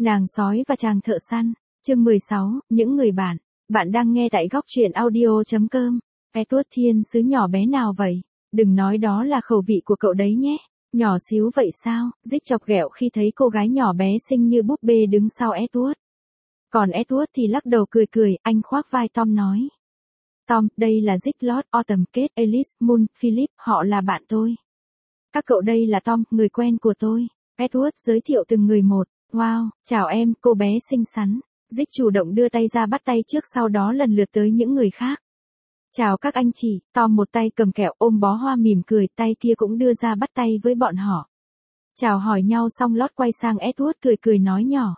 Nàng sói và chàng thợ săn. Chương 16, những người bạn. Bạn đang nghe tại góc truyện audio.com. Edward thiên sứ nhỏ bé nào vậy? Đừng nói đó là khẩu vị của cậu đấy nhé. Nhỏ xíu vậy sao? Dích chọc ghẹo khi thấy cô gái nhỏ bé xinh như búp bê đứng sau Edward. Còn Edward thì lắc đầu cười cười, anh khoác vai Tom nói. Tom, đây là Dích, Lord, Autumn, Kate, Alice, Moon, Philip, họ là bạn tôi. Các cậu đây là Tom, người quen của tôi. Edward giới thiệu từng người một. Wow, chào em, cô bé xinh xắn. Dích chủ động đưa tay ra bắt tay trước, sau đó lần lượt tới những người khác. Chào các anh chị. Tom một tay cầm kẹo ôm bó hoa mỉm cười, tay kia cũng đưa ra bắt tay với bọn họ. Chào hỏi nhau xong Lord quay sang Edward cười cười nói nhỏ.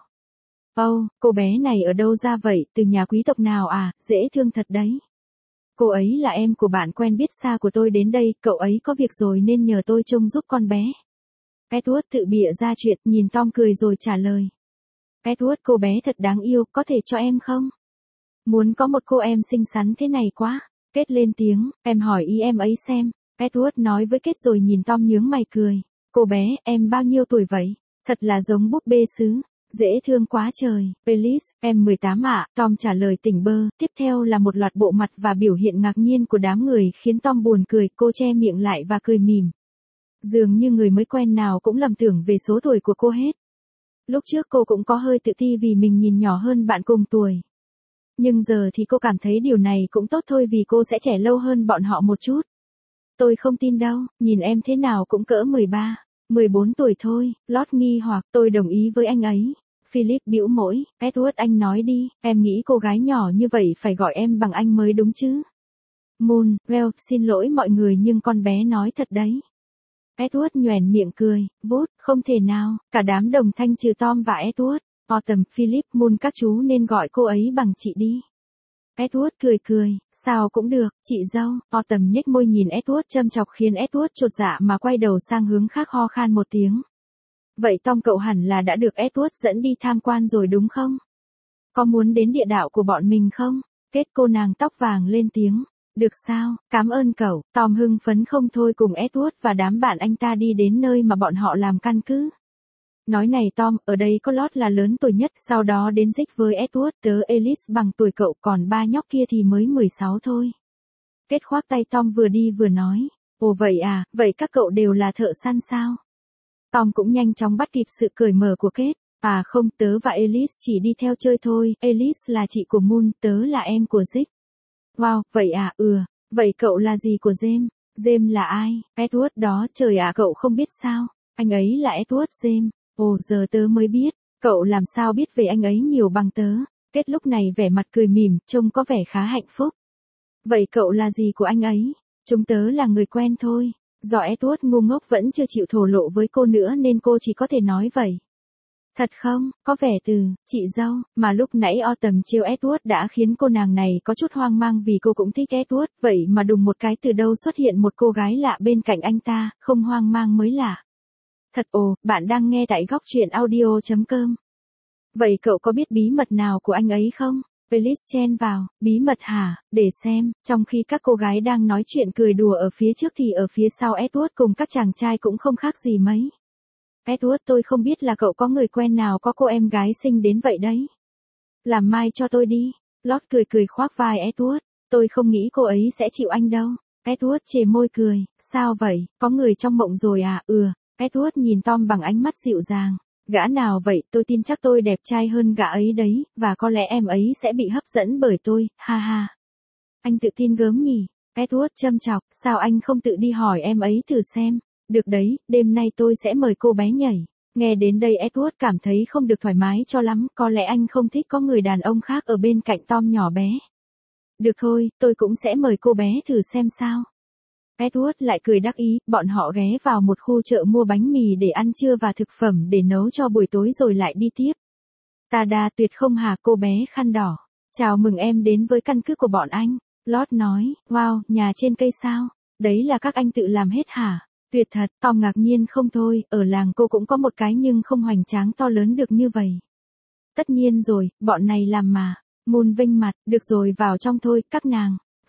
Cô bé này ở đâu ra vậy, từ nhà quý tộc nào à, dễ thương thật đấy. Cô ấy là em của bạn quen biết xa của tôi đến đây, cậu ấy có việc rồi nên nhờ tôi trông giúp con bé. Edward tự bịa ra chuyện, nhìn Tom cười rồi trả lời. Edward, cô bé thật đáng yêu, có thể cho em không? Muốn có một cô em xinh xắn thế này quá. Kate lên tiếng, em hỏi ý em ấy xem. Edward nói với Kate rồi nhìn Tom nhướng mày cười. Cô bé, em bao nhiêu tuổi vậy? Thật là giống búp bê sứ. Dễ thương quá trời. Alice, em 18 ạ. Tom trả lời tỉnh bơ. Tiếp theo là một loạt bộ mặt và biểu hiện ngạc nhiên của đám người khiến Tom buồn cười. Cô che miệng lại và cười mỉm. Dường như người mới quen nào cũng lầm tưởng về số tuổi của cô hết. Lúc trước cô cũng có hơi tự ti vì mình nhìn nhỏ hơn bạn cùng tuổi. Nhưng giờ thì cô cảm thấy điều này cũng tốt thôi vì cô sẽ trẻ lâu hơn bọn họ một chút. Tôi không tin đâu, nhìn em thế nào cũng cỡ 13, 14 tuổi thôi. Lord nghi hoặc, tôi đồng ý với anh ấy. Philip bĩu môi. Edward, anh nói đi, em nghĩ cô gái nhỏ như vậy phải gọi em bằng anh mới đúng chứ. Moon, well, xin lỗi mọi người nhưng con bé nói thật đấy. Edward nhoẻn miệng cười, vút, không thể nào, cả đám đồng thanh trừ Tom và Edward. Autumn, Philip, Moon, các chú nên gọi cô ấy bằng chị đi. Edward cười cười, sao cũng được, chị dâu. Autumn nhếch môi nhìn Edward châm chọc khiến Edward chột dạ mà quay đầu sang hướng khác ho khan một tiếng. Vậy Tom, cậu hẳn là đã được Edward dẫn đi tham quan rồi đúng không? Có muốn đến địa đạo của bọn mình không? Kết cô nàng tóc vàng lên tiếng. Được sao, cảm ơn cậu. Tom hưng phấn không thôi cùng Edward và đám bạn anh ta đi đến nơi mà bọn họ làm căn cứ. Nói này Tom, ở đây có Lord là lớn tuổi nhất, sau đó đến Dích với Edward, tớ Alice bằng tuổi cậu, còn ba nhóc kia thì mới 16 thôi. Kết khoác tay Tom vừa đi vừa nói. Ồ vậy à, vậy các cậu đều là thợ săn sao? Tom cũng nhanh chóng bắt kịp sự cởi mở của Kate. À không, tớ và Alice chỉ đi theo chơi thôi, Alice là chị của Moon, tớ là em của Dích. Wow, vậy à, vậy cậu là gì của James? James là ai? Edward đó, trời ạ, cậu không biết sao? Anh ấy là Edward James. Ồ, giờ tớ mới biết, cậu làm sao biết về anh ấy nhiều bằng tớ? Kết lúc này vẻ mặt cười mỉm, trông có vẻ khá hạnh phúc. Vậy cậu là gì của anh ấy? Chúng tớ là người quen thôi. Do Edward ngu ngốc vẫn chưa chịu thổ lộ với cô nữa nên cô chỉ có thể nói vậy. Thật không, có vẻ từ, chị dâu, mà lúc nãy Autumn trêu Edward đã khiến cô nàng này có chút hoang mang vì cô cũng thích Edward, vậy mà đùng một cái từ đâu xuất hiện một cô gái lạ bên cạnh anh ta, không hoang mang mới lạ. Thật bạn đang nghe tại góc truyện audio.com. Vậy cậu có biết bí mật nào của anh ấy không? Alice chen vào, bí mật hả, để xem, trong khi các cô gái đang nói chuyện cười đùa ở phía trước thì ở phía sau Edward cùng các chàng trai cũng không khác gì mấy. Edward, tôi không biết là cậu có người quen nào có cô em gái xinh đến vậy đấy. Làm mai cho tôi đi. Lord cười cười khoác vai Edward. Tôi không nghĩ cô ấy sẽ chịu anh đâu. Edward chề môi cười. Sao vậy, có người trong mộng rồi à? Edward nhìn Tom bằng ánh mắt dịu dàng. Gã nào vậy, tôi tin chắc tôi đẹp trai hơn gã ấy đấy, và có lẽ em ấy sẽ bị hấp dẫn bởi tôi, ha ha. Anh tự tin gớm nhỉ? Edward châm chọc, sao anh không tự đi hỏi em ấy thử xem? Được đấy, đêm nay tôi sẽ mời cô bé nhảy. Nghe đến đây Edward cảm thấy không được thoải mái cho lắm, có lẽ anh không thích có người đàn ông khác ở bên cạnh Tom nhỏ bé. Được thôi, tôi cũng sẽ mời cô bé thử xem sao. Edward lại cười đắc ý, bọn họ ghé vào một khu chợ mua bánh mì để ăn trưa và thực phẩm để nấu cho buổi tối rồi lại đi tiếp. Tada, tuyệt không hả cô bé khăn đỏ. Chào mừng em đến với căn cứ của bọn anh. Lord nói, wow, nhà trên cây sao? Đấy là các anh tự làm hết hả? Tuyệt thật, Tom ngạc nhiên không thôi, ở làng cô cũng có một cái nhưng không hoành tráng to lớn được như vậy. Tất nhiên rồi, bọn này làm mà. Moon vênh mặt, được rồi vào trong thôi, các nàng.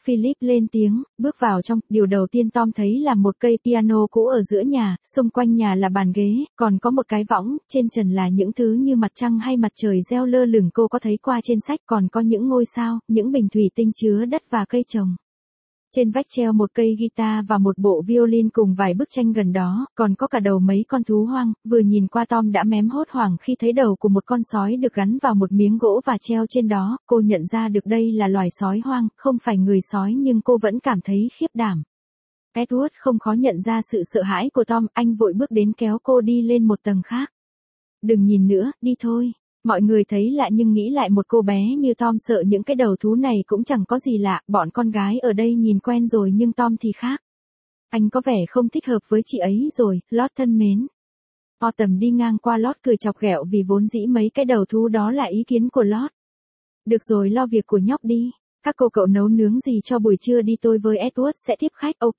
Philip lên tiếng, bước vào trong, điều đầu tiên Tom thấy là một cây piano cũ ở giữa nhà, xung quanh nhà là bàn ghế, còn có một cái võng, trên trần là những thứ như mặt trăng hay mặt trời reo lơ lửng cô có thấy qua trên sách, còn có những ngôi sao, những bình thủy tinh chứa đất và cây trồng. Trên vách treo một cây guitar và một bộ violin cùng vài bức tranh gần đó, còn có cả đầu mấy con thú hoang, vừa nhìn qua Tom đã mém hốt hoảng khi thấy đầu của một con sói được gắn vào một miếng gỗ và treo trên đó, cô nhận ra được đây là loài sói hoang, không phải người sói nhưng cô vẫn cảm thấy khiếp đảm. Edward không khó nhận ra sự sợ hãi của Tom, anh vội bước đến kéo cô đi lên một tầng khác. Đừng nhìn nữa, đi thôi. Mọi người thấy lạ nhưng nghĩ lại một cô bé như Tom sợ những cái đầu thú này cũng chẳng có gì lạ, bọn con gái ở đây nhìn quen rồi nhưng Tom thì khác. Anh có vẻ không thích hợp với chị ấy rồi, Lord thân mến. Autumn đi ngang qua Lord cười chọc ghẹo vì vốn dĩ mấy cái đầu thú đó là ý kiến của Lord. Được rồi, lo việc của nhóc đi. Các cô cậu nấu nướng gì cho buổi trưa đi, tôi với Edward sẽ tiếp khách, ok.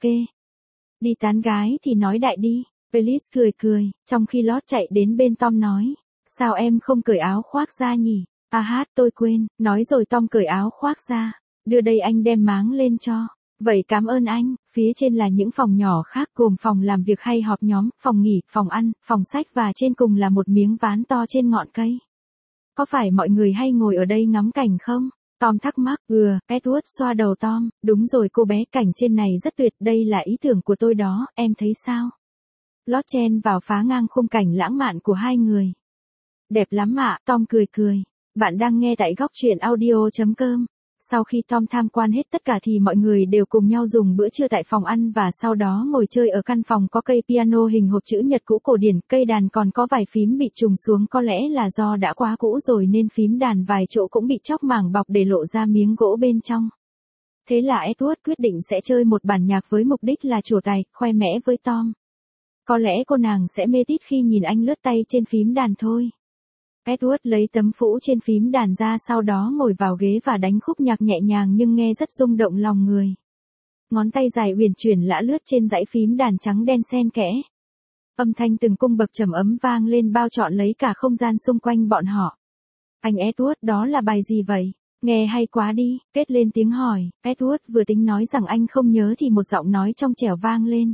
Đi tán gái thì nói đại đi. Felice cười, trong khi Lord chạy đến bên Tom nói. Sao em không cởi áo khoác ra nhỉ? Tôi quên, nói rồi Tom cởi áo khoác ra. Đưa đây anh đem máng lên cho. Vậy cảm ơn anh, phía trên là những phòng nhỏ khác gồm phòng làm việc hay họp nhóm, phòng nghỉ, phòng ăn, phòng sách và trên cùng là một miếng ván to trên ngọn cây. Có phải mọi người hay ngồi ở đây ngắm cảnh không? Tom thắc mắc, Edward xoa đầu Tom, đúng rồi cô bé, cảnh trên này rất tuyệt, đây là ý tưởng của tôi đó, em thấy sao? Lót chen vào phá ngang khung cảnh lãng mạn của hai người. Đẹp lắm ạ, Tom cười. Bạn đang nghe tại góc truyện audio.com. Sau khi Tom tham quan hết tất cả thì mọi người đều cùng nhau dùng bữa trưa tại phòng ăn và sau đó ngồi chơi ở căn phòng có cây piano hình hộp chữ nhật cũ cổ điển, cây đàn còn có vài phím bị trùng xuống, có lẽ là do đã quá cũ rồi nên phím đàn vài chỗ cũng bị chóc mảng bọc để lộ ra miếng gỗ bên trong. Thế là Edward quyết định sẽ chơi một bản nhạc với mục đích là trổ tài, khoe mẽ với Tom. Có lẽ cô nàng sẽ mê tít khi nhìn anh lướt tay trên phím đàn thôi. Edward lấy tấm phũ trên phím đàn ra, sau đó ngồi vào ghế và đánh khúc nhạc nhẹ nhàng nhưng nghe rất rung động lòng người. Ngón tay dài uyển chuyển lả lướt trên dãy phím đàn trắng đen xen kẽ. Âm thanh từng cung bậc trầm ấm vang lên bao trọn lấy cả không gian xung quanh bọn họ. Anh Edward, đó là bài gì vậy? Nghe hay quá đi, Kết lên tiếng hỏi. Edward vừa tính nói rằng anh không nhớ thì một giọng nói trong trẻo vang lên.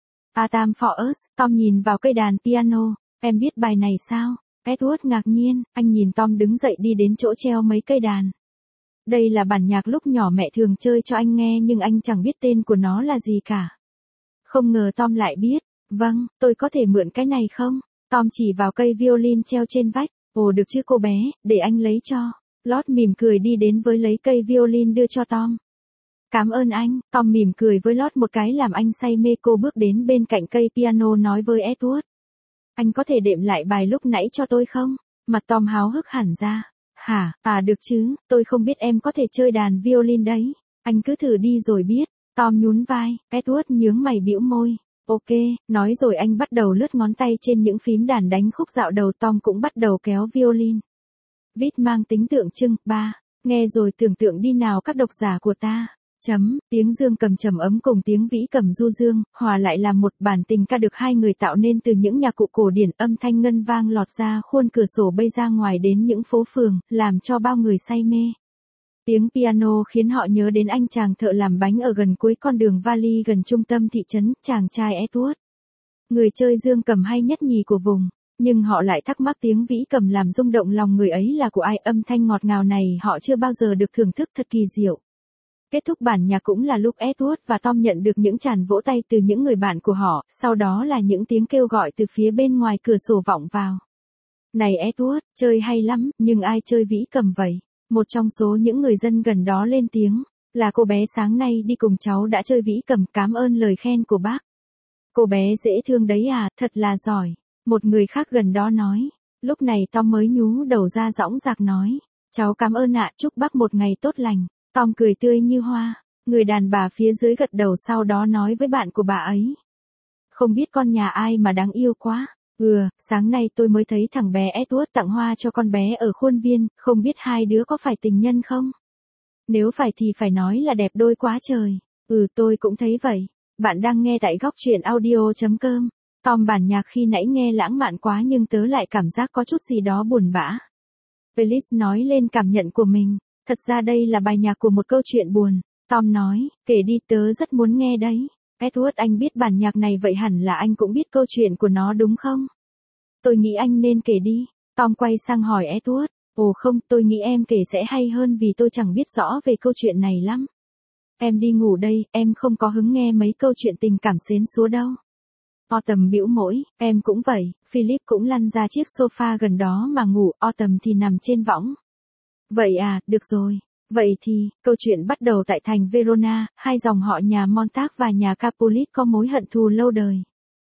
A Time for Us. Tom nhìn vào cây đàn piano. Em biết bài này sao? Edward ngạc nhiên, anh nhìn Tom đứng dậy đi đến chỗ treo mấy cây đàn. Đây là bản nhạc lúc nhỏ mẹ thường chơi cho anh nghe nhưng anh chẳng biết tên của nó là gì cả. Không ngờ Tom lại biết. Vâng, tôi có thể mượn cái này không? Tom chỉ vào cây violin treo trên vách. Ồ được chứ cô bé, để anh lấy cho. Lord mỉm cười đi đến với lấy cây violin đưa cho Tom. Cảm ơn anh, Tom mỉm cười với Lord một cái làm anh say mê. Cô bước đến bên cạnh cây piano nói với Edward. Anh có thể đệm lại bài lúc nãy cho tôi không? Mặt Tom háo hức hẳn ra. Hả, được chứ, tôi không biết em có thể chơi đàn violin đấy. Anh cứ thử đi rồi biết. Tom nhún vai, Edward nhướng mày bĩu môi. Ok, nói rồi anh bắt đầu lướt ngón tay trên những phím đàn đánh khúc dạo đầu. Tom cũng bắt đầu kéo violin. Viết mang tính tượng trưng, nghe rồi tưởng tượng đi nào các độc giả của ta. Tiếng dương cầm trầm ấm cùng tiếng vĩ cầm du dương, hòa lại làm một bản tình ca được hai người tạo nên từ những nhạc cụ cổ điển, âm thanh ngân vang lọt ra khuôn cửa sổ bay ra ngoài đến những phố phường, làm cho bao người say mê. Tiếng piano khiến họ nhớ đến anh chàng thợ làm bánh ở gần cuối con đường vali gần trung tâm thị trấn, chàng trai Edward. Người chơi dương cầm hay nhất nhì của vùng, nhưng họ lại thắc mắc tiếng vĩ cầm làm rung động lòng người ấy là của ai, âm thanh ngọt ngào này họ chưa bao giờ được thưởng thức, thật kỳ diệu. Kết thúc bản nhạc cũng là lúc Edward và Tom nhận được những tràng vỗ tay từ những người bạn của họ, sau đó là những tiếng kêu gọi từ phía bên ngoài cửa sổ vọng vào. Này Edward, chơi hay lắm, nhưng ai chơi vĩ cầm vậy? Một trong số những người dân gần đó lên tiếng, là cô bé sáng nay đi cùng cháu đã chơi vĩ cầm, cảm ơn lời khen của bác. Cô bé dễ thương đấy à, thật là giỏi. Một người khác gần đó nói. Lúc này Tom mới nhú đầu ra dõng dạc nói, cháu cảm ơn ạ, chúc bác một ngày tốt lành. Tom cười tươi như hoa. Người đàn bà phía dưới gật đầu sau đó nói với bạn của bà ấy. Không biết con nhà ai mà đáng yêu quá. Sáng nay tôi mới thấy thằng bé Edward tặng hoa cho con bé ở khuôn viên, không biết hai đứa có phải tình nhân không? Nếu phải thì phải nói là đẹp đôi quá trời. Tôi cũng thấy vậy. Bạn đang nghe tại góc truyện audio.com. Tom, bản nhạc khi nãy nghe lãng mạn quá nhưng tớ lại cảm giác có chút gì đó buồn bã. Felice nói lên cảm nhận của mình. Thật ra đây là bài nhạc của một câu chuyện buồn. Tom nói, kể đi tớ rất muốn nghe đấy. Edward anh biết bản nhạc này vậy hẳn là anh cũng biết câu chuyện của nó đúng không? Tôi nghĩ anh nên kể đi. Tom quay sang hỏi Edward. Ồ không, tôi nghĩ em kể sẽ hay hơn vì tôi chẳng biết rõ về câu chuyện này lắm. Em đi ngủ đây, em không có hứng nghe mấy câu chuyện tình cảm xến xúa đâu. Autumn bĩu môi, em cũng vậy, Philip cũng lăn ra chiếc sofa gần đó mà ngủ, Autumn thì nằm trên võng. Vậy à, được rồi. Vậy thì, câu chuyện bắt đầu tại thành Verona, hai dòng họ nhà Montag và nhà Capulet có mối hận thù lâu đời.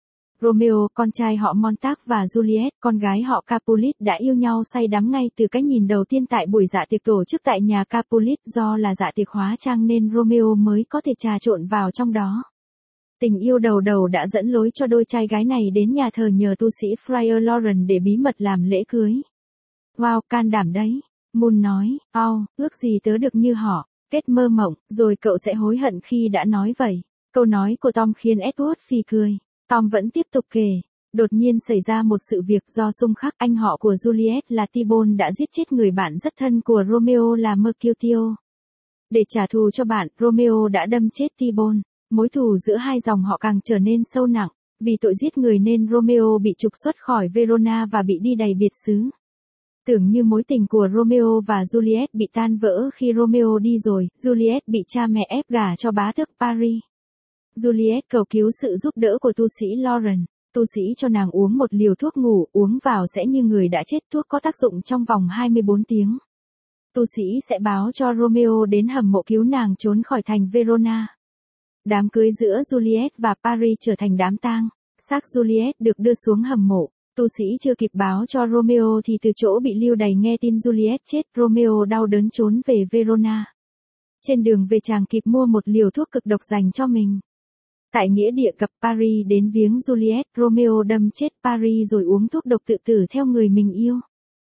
Romeo, con trai họ Montag và Juliet, con gái họ Capulet đã yêu nhau say đắm ngay từ cái nhìn đầu tiên tại buổi dạ tiệc tổ chức tại nhà Capulet, do là dạ tiệc hóa trang nên Romeo mới có thể trà trộn vào trong đó. Tình yêu đầu đầu đã dẫn lối cho đôi trai gái này đến nhà thờ nhờ tu sĩ Friar Lawrence để bí mật làm lễ cưới. Wow, can đảm đấy. Moon nói, ước gì tớ được như họ, kết mơ mộng, rồi cậu sẽ hối hận khi đã nói vậy. Câu nói của Tom khiến Edward phì cười. Tom vẫn tiếp tục kể. Đột nhiên xảy ra một sự việc do xung khắc, anh họ của Juliet là Tybalt đã giết chết người bạn rất thân của Romeo là Mercutio. Để trả thù cho bạn, Romeo đã đâm chết Tybalt. Mối thù giữa hai dòng họ càng trở nên sâu nặng. Vì tội giết người nên Romeo bị trục xuất khỏi Verona và bị đi đày biệt xứ. Tưởng như mối tình của Romeo và Juliet bị tan vỡ khi Romeo đi rồi, Juliet bị cha mẹ ép gả cho bá tước Paris. Juliet cầu cứu sự giúp đỡ của tu sĩ Lawrence. Tu sĩ cho nàng uống một liều thuốc ngủ, uống vào sẽ như người đã chết, thuốc có tác dụng trong vòng 24 tiếng. Tu sĩ sẽ báo cho Romeo đến hầm mộ cứu nàng trốn khỏi thành Verona. Đám cưới giữa Juliet và Paris trở thành đám tang. Xác Juliet được đưa xuống hầm mộ. Tu sĩ chưa kịp báo cho Romeo thì từ chỗ bị lưu đày nghe tin Juliet chết, Romeo đau đớn trốn về Verona. Trên đường về chàng kịp mua một liều thuốc cực độc dành cho mình. Tại nghĩa địa cập Paris đến viếng Juliet, Romeo đâm chết Paris rồi uống thuốc độc tự tử theo người mình yêu.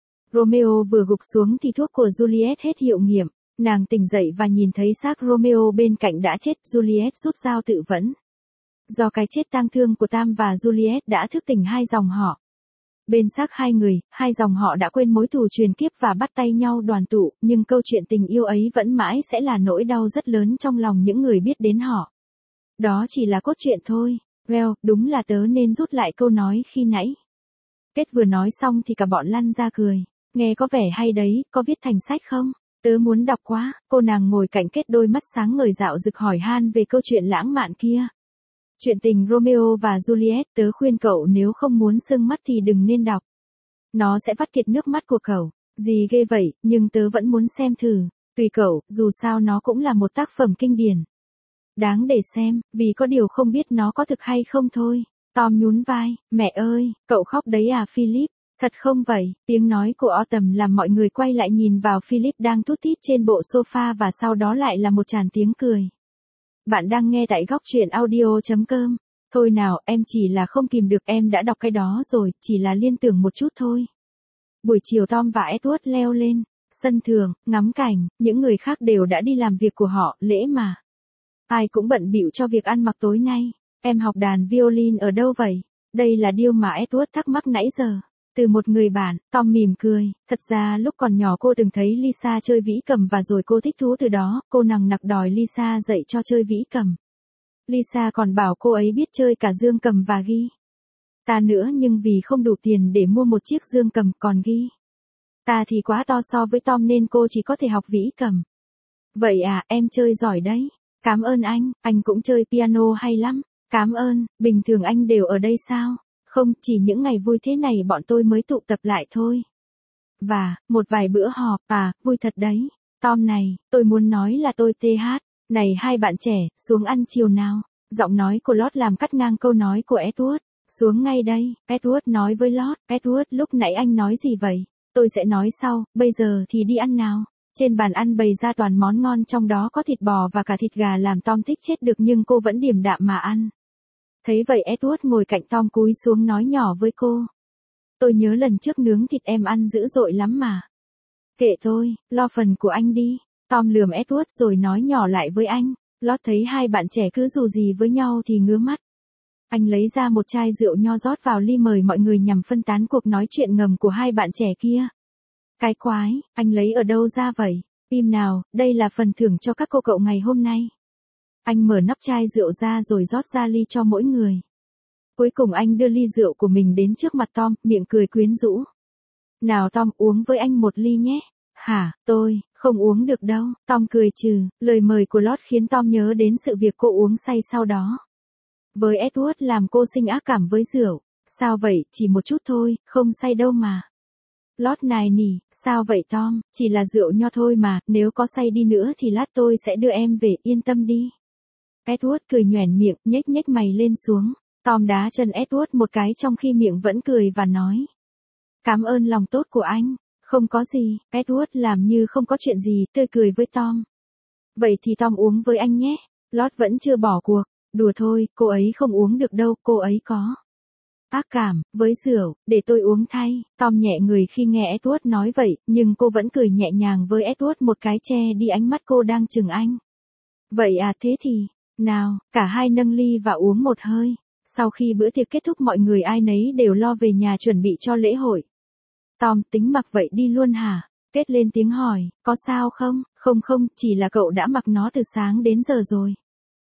Romeo vừa gục xuống thì thuốc của Juliet hết hiệu nghiệm. Nàng tỉnh dậy và nhìn thấy xác Romeo bên cạnh đã chết, Juliet rút dao tự vẫn. Do cái chết tang thương của Tam và Juliet đã thức tỉnh hai dòng họ. Bên xác hai người, hai dòng họ đã quên mối thù truyền kiếp và bắt tay nhau đoàn tụ, nhưng câu chuyện tình yêu ấy vẫn mãi sẽ là nỗi đau rất lớn trong lòng những người biết đến họ. Đó chỉ là cốt truyện thôi. Well, đúng là tớ nên rút lại câu nói khi nãy. Kết vừa nói xong thì cả bọn lăn ra cười. Nghe có vẻ hay đấy, có viết thành sách không? Tớ muốn đọc quá. Cô nàng ngồi cạnh Kết đôi mắt sáng ngời dạo rực hỏi han về câu chuyện lãng mạn kia. Chuyện tình Romeo và Juliet, tớ khuyên cậu nếu không muốn sưng mắt thì đừng nên đọc. Nó sẽ vắt kiệt nước mắt của cậu. Gì ghê vậy, nhưng tớ vẫn muốn xem thử. Tùy cậu, dù sao nó cũng là một tác phẩm kinh điển. Đáng để xem, vì có điều không biết nó có thực hay không thôi. Tom nhún vai, mẹ ơi, cậu khóc đấy à Philip? Thật không vậy? Tiếng nói của Autumn làm mọi người quay lại nhìn vào Philip đang thút thít trên bộ sofa và sau đó lại là một tràng tiếng cười. Bạn đang nghe tại góc truyện audio.com. Thôi nào, em chỉ là không kìm được, em đã đọc cái đó rồi, chỉ là liên tưởng một chút thôi. Buổi chiều Tom và Edward leo lên sân thượng, ngắm cảnh, những người khác đều đã đi làm việc của họ, lễ mà. Ai cũng bận bịu cho việc ăn mặc tối nay. Em học đàn violin ở đâu vậy? Đây là điều mà Edward thắc mắc nãy giờ. Từ một người bạn, Tom mỉm cười. Thật ra lúc còn nhỏ cô từng thấy Lisa chơi vĩ cầm và rồi cô thích thú từ đó, cô nằng nặc đòi Lisa dạy cho chơi vĩ cầm. Lisa còn bảo cô ấy biết chơi cả dương cầm và guitar nữa, nhưng vì không đủ tiền để mua một chiếc dương cầm, còn guitar thì quá to so với Tom nên cô chỉ có thể học vĩ cầm. Vậy à, em chơi giỏi đấy. Cảm ơn anh cũng chơi piano hay lắm. Cảm ơn, bình thường anh đều ở đây sao? Không, chỉ những ngày vui thế này bọn tôi mới tụ tập lại thôi. Và, một vài bữa họp, vui thật đấy. Tom này, tôi muốn nói là tôi TH. Này hai bạn trẻ, xuống ăn chiều nào. Giọng nói của Lord làm cắt ngang câu nói của Edward. Xuống ngay đây, Edward nói với Lord. Edward, lúc nãy anh nói gì vậy? Tôi sẽ nói sau, bây giờ thì đi ăn nào. Trên bàn ăn bày ra toàn món ngon, trong đó có thịt bò và cả thịt gà làm Tom thích chết được, nhưng cô vẫn điềm đạm mà ăn. Thấy vậy Edward ngồi cạnh Tom cúi xuống nói nhỏ với cô. Tôi nhớ lần trước nướng thịt em ăn dữ dội lắm mà. Kệ tôi, lo phần của anh đi. Tom lườm Edward rồi nói nhỏ lại với anh. Lót thấy hai bạn trẻ cứ dù gì với nhau thì ngứa mắt. Anh lấy ra một chai rượu nho rót vào ly mời mọi người nhằm phân tán cuộc nói chuyện ngầm của hai bạn trẻ kia. Cái quái, anh lấy ở đâu ra vậy? Im nào, đây là phần thưởng cho các cô cậu ngày hôm nay. Anh mở nắp chai rượu ra rồi rót ra ly cho mỗi người. Cuối cùng anh đưa ly rượu của mình đến trước mặt Tom, miệng cười quyến rũ. Nào Tom, uống với anh một ly nhé. Hả, tôi, không uống được đâu. Tom cười trừ, lời mời của Lord khiến Tom nhớ đến sự việc cô uống say sau đó. Với Edward làm cô sinh ác cảm với rượu. Sao vậy, chỉ một chút thôi, không say đâu mà. Lord nài nỉ, sao vậy Tom, chỉ là rượu nho thôi mà, nếu có say đi nữa thì lát tôi sẽ đưa em về, yên tâm đi. Edward cười nhoẻn miệng, nhếch nhếch mày lên xuống. Tom đá chân Edward một cái trong khi miệng vẫn cười và nói. Cảm ơn lòng tốt của anh. Không có gì, Edward làm như không có chuyện gì, tươi cười với Tom. Vậy thì Tom uống với anh nhé. Lord vẫn chưa bỏ cuộc. Đùa thôi, cô ấy không uống được đâu, cô ấy có ác cảm với rượu, để tôi uống thay. Tom nhẹ người khi nghe Edward nói vậy, nhưng cô vẫn cười nhẹ nhàng với Edward một cái che đi ánh mắt cô đang chừng anh. Vậy à, thế thì, nào, cả hai nâng ly và uống một hơi. Sau khi bữa tiệc kết thúc mọi người ai nấy đều lo về nhà chuẩn bị cho lễ hội. Tom, tính mặc vậy đi luôn hả? Kết lên tiếng hỏi, có sao không? Không không, chỉ là cậu đã mặc nó từ sáng đến giờ rồi.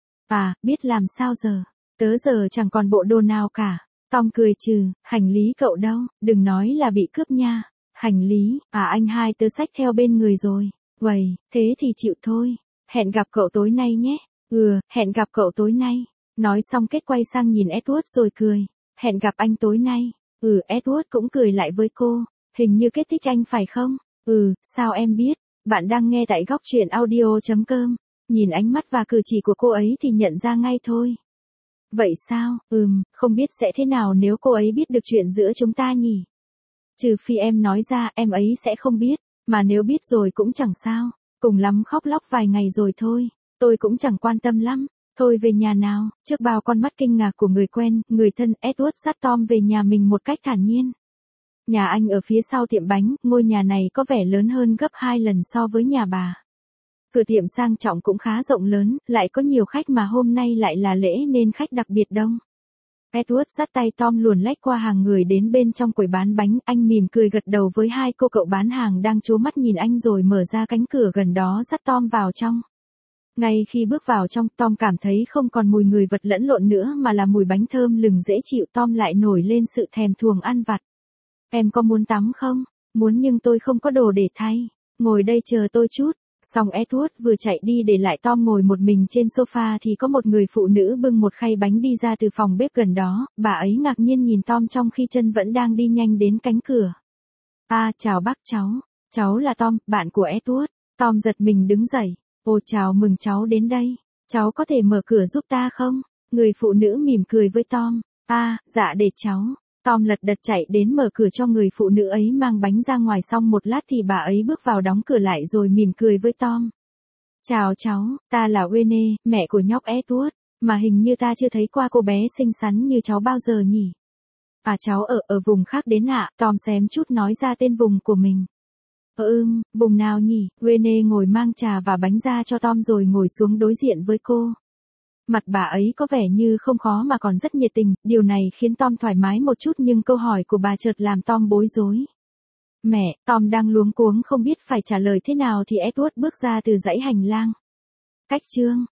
À, biết làm sao giờ? Tớ giờ chẳng còn bộ đồ nào cả. Tom cười trừ, hành lý cậu đâu? Đừng nói là bị cướp nha. Hành lý, à anh hai tớ xách theo bên người rồi. Vậy, thế thì chịu thôi. Hẹn gặp cậu tối nay nhé. Hẹn gặp cậu tối nay. Nói xong Kết quay sang nhìn Edward rồi cười. Hẹn gặp anh tối nay. Edward cũng cười lại với cô. Hình như Kết thích anh phải không? Sao em biết? Bạn đang nghe tại góc truyện audio.com. Nhìn ánh mắt và cử chỉ của cô ấy thì nhận ra ngay thôi. Vậy sao? Không biết sẽ thế nào nếu cô ấy biết được chuyện giữa chúng ta nhỉ? Trừ phi em nói ra em ấy sẽ không biết, mà nếu biết rồi cũng chẳng sao. Cùng lắm khóc lóc vài ngày rồi thôi. Tôi cũng chẳng quan tâm lắm. Thôi về nhà nào. Trước bao con mắt kinh ngạc của người quen, người thân, Edward dắt Tom về nhà mình một cách thản nhiên. Nhà anh ở phía sau tiệm bánh, ngôi nhà này có vẻ lớn hơn gấp 2 lần so với nhà bà. Cửa tiệm sang trọng cũng khá rộng lớn, lại có nhiều khách mà hôm nay lại là lễ nên khách đặc biệt đông. Edward dắt tay Tom luồn lách qua hàng người đến bên trong quầy bán bánh, anh mỉm cười gật đầu với hai cô cậu bán hàng đang trố mắt nhìn anh rồi mở ra cánh cửa gần đó dắt Tom vào trong. Ngay khi bước vào trong, Tom cảm thấy không còn mùi người vật lẫn lộn nữa mà là mùi bánh thơm lừng dễ chịu. Tom lại nổi lên sự thèm thuồng ăn vặt. Em có muốn tắm không? Muốn nhưng tôi không có đồ để thay. Ngồi đây chờ tôi chút. Xong Edward vừa chạy đi để lại Tom ngồi một mình trên sofa thì có một người phụ nữ bưng một khay bánh đi ra từ phòng bếp gần đó. Bà ấy ngạc nhiên nhìn Tom trong khi chân vẫn đang đi nhanh đến cánh cửa. Chào bác cháu. Cháu là Tom, bạn của Edward. Tom giật mình đứng dậy. Ồ chào mừng cháu đến đây. Cháu có thể mở cửa giúp ta không? Người phụ nữ mỉm cười với Tom. Dạ để cháu. Tom lật đật chạy đến mở cửa cho người phụ nữ ấy mang bánh ra ngoài xong một lát thì bà ấy bước vào đóng cửa lại rồi mỉm cười với Tom. Chào cháu, ta là Wene, mẹ của nhóc Edward, mà hình như ta chưa thấy qua cô bé xinh xắn như cháu bao giờ nhỉ? Cháu ở vùng khác đến ạ, Tom xém chút nói ra tên vùng của mình. Vùng nào nhỉ? Wene ngồi mang trà và bánh ra cho Tom rồi ngồi xuống đối diện với cô. Mặt bà ấy có vẻ như không khó mà còn rất nhiệt tình, điều này khiến Tom thoải mái một chút nhưng câu hỏi của bà chợt làm Tom bối rối. Mẹ, Tom đang luống cuống không biết phải trả lời thế nào thì Edward bước ra từ dãy hành lang. Cách chương